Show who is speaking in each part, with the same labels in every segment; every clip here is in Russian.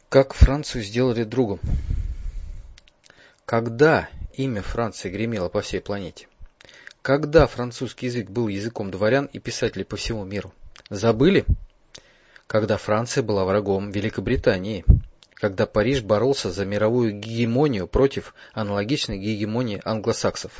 Speaker 1: Как Францию сделали другом? Когда имя Франции гремело по всей планете? Когда французский язык был языком дворян и писателей по всему миру? Забыли? Когда Франция была врагом Великобритании? Когда Париж боролся за мировую гегемонию против аналогичной гегемонии англосаксов?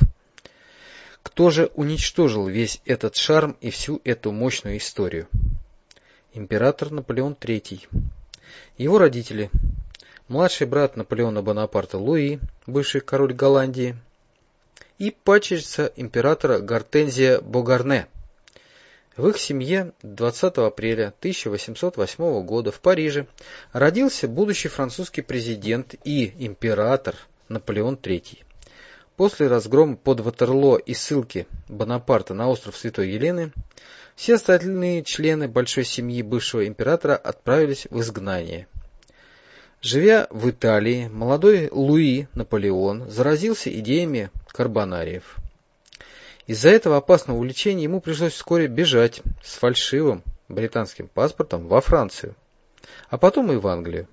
Speaker 1: Кто же уничтожил весь этот шарм и всю эту мощную историю? Император Наполеон III. Его родители: младший брат Наполеона Бонапарта Луи, бывший король Голландии, и падчерица императора Гортензия Богарне. В их семье 20 апреля 1808 года в Париже родился будущий французский президент и император Наполеон III. После разгрома под Ватерлоо и ссылки Бонапарта на остров Святой Елены, все остальные члены большой семьи бывшего императора отправились в изгнание. Живя в Италии, молодой Луи Наполеон заразился идеями карбонариев. Из-за этого опасного увлечения ему пришлось вскоре бежать с фальшивым британским паспортом во Францию, а потом и в Англию.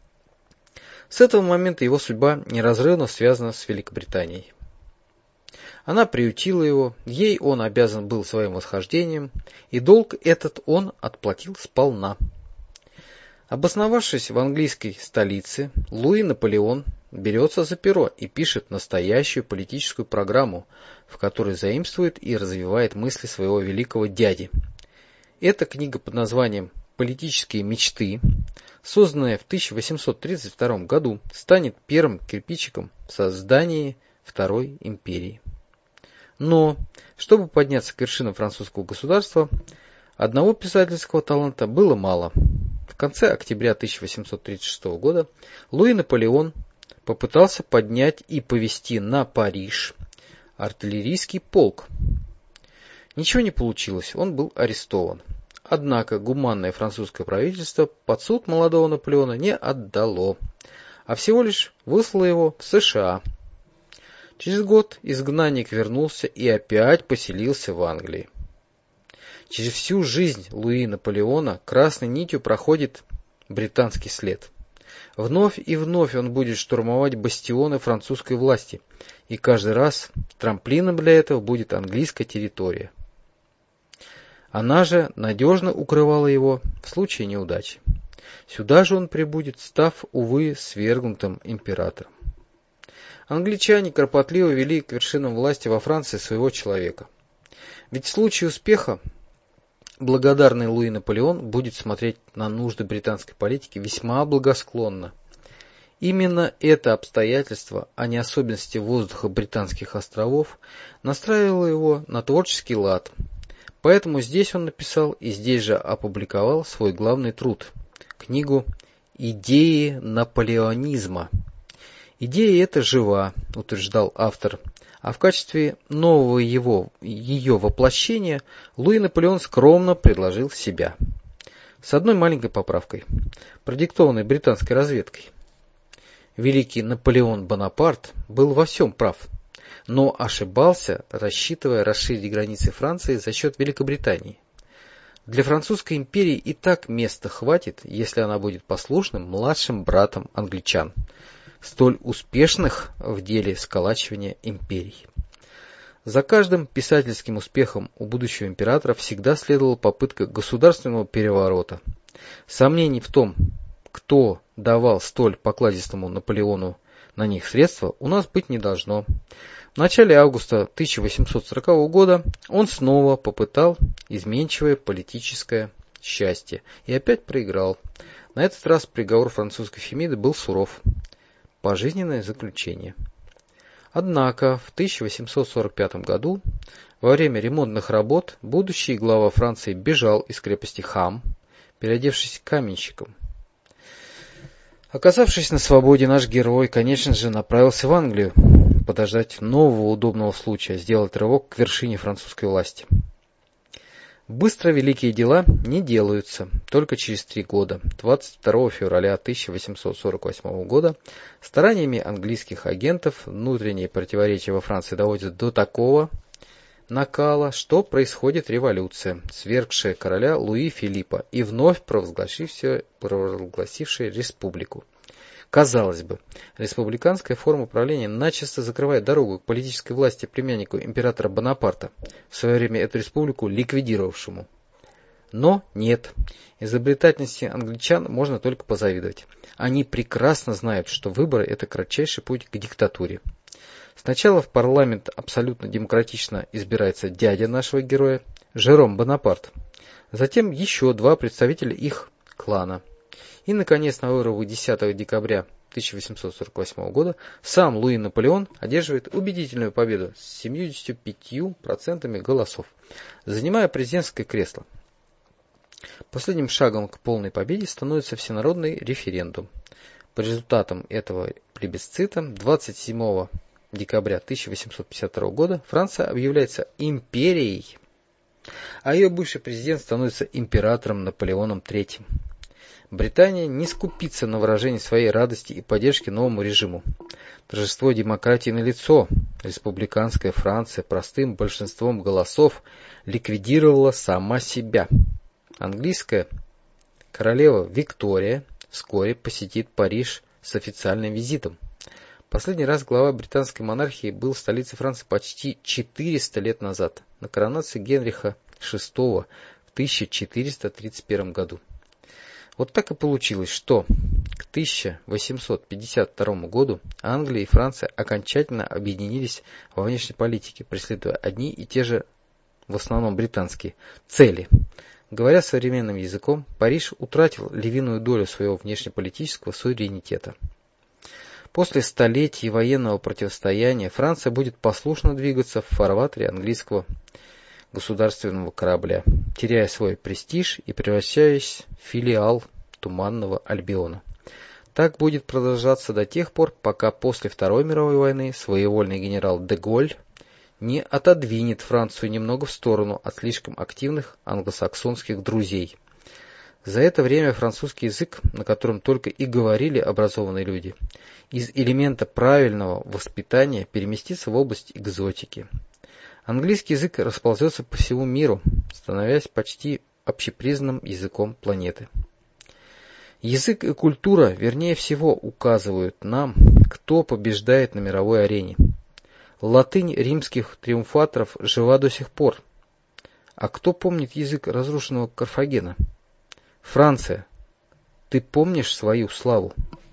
Speaker 1: С этого момента его судьба неразрывно связана с Великобританией. Она приютила его, ей он обязан был своим восхождением, и долг этот он отплатил сполна. Обосновавшись в английской столице, Луи Наполеон берется за перо и пишет настоящую политическую программу, в которой заимствует и развивает мысли своего великого дяди. Эта книга под названием «Политические мечты», созданная в 1832 году, станет первым кирпичиком в создании Второй империи. Но, чтобы подняться к вершинам французского государства, одного писательского таланта было мало. В конце октября 1836 года Луи Наполеон попытался поднять и повести на Париж артиллерийский полк. Ничего не получилось, он был арестован. Однако гуманное французское правительство под суд молодого Наполеона не отдало, а всего лишь выслало его в США. Через год изгнанник вернулся и опять поселился в Англии. Через всю жизнь Луи Наполеона красной нитью проходит британский след. Вновь и вновь он будет штурмовать бастионы французской власти, и каждый раз трамплином для этого будет английская территория. Она же надежно укрывала его в случае неудачи. Сюда же он прибудет, став, увы, свергнутым императором. Англичане кропотливо вели к вершинам власти во Франции своего человека. Ведь в случае успеха благодарный Луи Наполеон будет смотреть на нужды британской политики весьма благосклонно. Именно это обстоятельство, а не особенности воздуха британских островов, настраивало его на творческий лад. Поэтому здесь он написал и здесь же опубликовал свой главный труд – книгу «Идеи наполеонизма». Идея эта жива, утверждал автор, а в качестве нового ее воплощения Луи Наполеон скромно предложил себя. С одной маленькой поправкой, продиктованной британской разведкой. Великий Наполеон Бонапарт был во всем прав, но ошибался, рассчитывая расширить границы Франции за счет Великобритании. Для французской империи и так места хватит, если она будет послушным младшим братом англичан, столь успешных в деле сколачивания империй. За каждым писательским успехом у будущего императора всегда следовала попытка государственного переворота. Сомнений в том, кто давал столь покладистому Наполеону на них средства, у нас быть не должно. В начале августа 1840 года он снова попытал изменчивое политическое счастье и опять проиграл. На этот раз приговор французской Фемиды был суров. Пожизненное заключение. Однако в 1845 году, во время ремонтных работ, будущий глава Франции бежал из крепости Хам, переодевшись каменщиком. Оказавшись на свободе, наш герой, конечно же, направился в Англию, подождать нового удобного случая, сделать рывок к вершине французской власти. Быстро великие дела не делаются. Только через 3 года, 22 февраля 1848 года, стараниями английских агентов внутренние противоречия во Франции доводят до такого накала, что происходит революция, свергшая короля Луи Филиппа и вновь провозгласившая республику. Казалось бы, республиканская форма правления начисто закрывает дорогу к политической власти племяннику императора Бонапарта, в свое время эту республику ликвидировавшему. Но нет, изобретательности англичан можно только позавидовать. Они прекрасно знают, что выборы – это кратчайший путь к диктатуре. Сначала в парламент абсолютно демократично избирается дядя нашего героя, Жером Бонапарт. Затем еще два представителя их клана. И, наконец, на выборах 10 декабря 1848 года сам Луи Наполеон одерживает убедительную победу с 75% голосов, занимая президентское кресло. Последним шагом к полной победе становится всенародный референдум. По результатам этого плебисцита 27 декабря 1852 года Франция объявляется империей, а ее бывший президент становится императором Наполеоном III. Британия не скупится на выражение своей радости и поддержки новому режиму. Торжество демократии налицо. Республиканская Франция простым большинством голосов ликвидировала сама себя. Английская королева Виктория вскоре посетит Париж с официальным визитом. Последний раз глава британской монархии был в столице Франции почти 400 лет назад, на коронации Генриха VI в 1431 году. Вот так и получилось, что к 1852 году Англия и Франция окончательно объединились во внешней политике, преследуя одни и те же, в основном британские, цели. Говоря современным языком, Париж утратил львиную долю своего внешнеполитического суверенитета. После столетий военного противостояния Франция будет послушно двигаться в фарватере английского государственного корабля, теряя свой престиж и превращаясь в филиал Туманного Альбиона. Так будет продолжаться до тех пор, пока после Второй мировой войны своевольный генерал де Голль не отодвинет Францию немного в сторону от слишком активных англосаксонских друзей. За это время французский язык, на котором только и говорили образованные люди, из элемента правильного воспитания переместится в область экзотики. Английский язык расползется по всему миру, становясь почти общепризнанным языком планеты. Язык и культура, вернее всего, указывают нам, кто побеждает на мировой арене. Латынь римских триумфаторов жива до сих пор. А кто помнит язык разрушенного Карфагена? Франция, ты помнишь свою славу?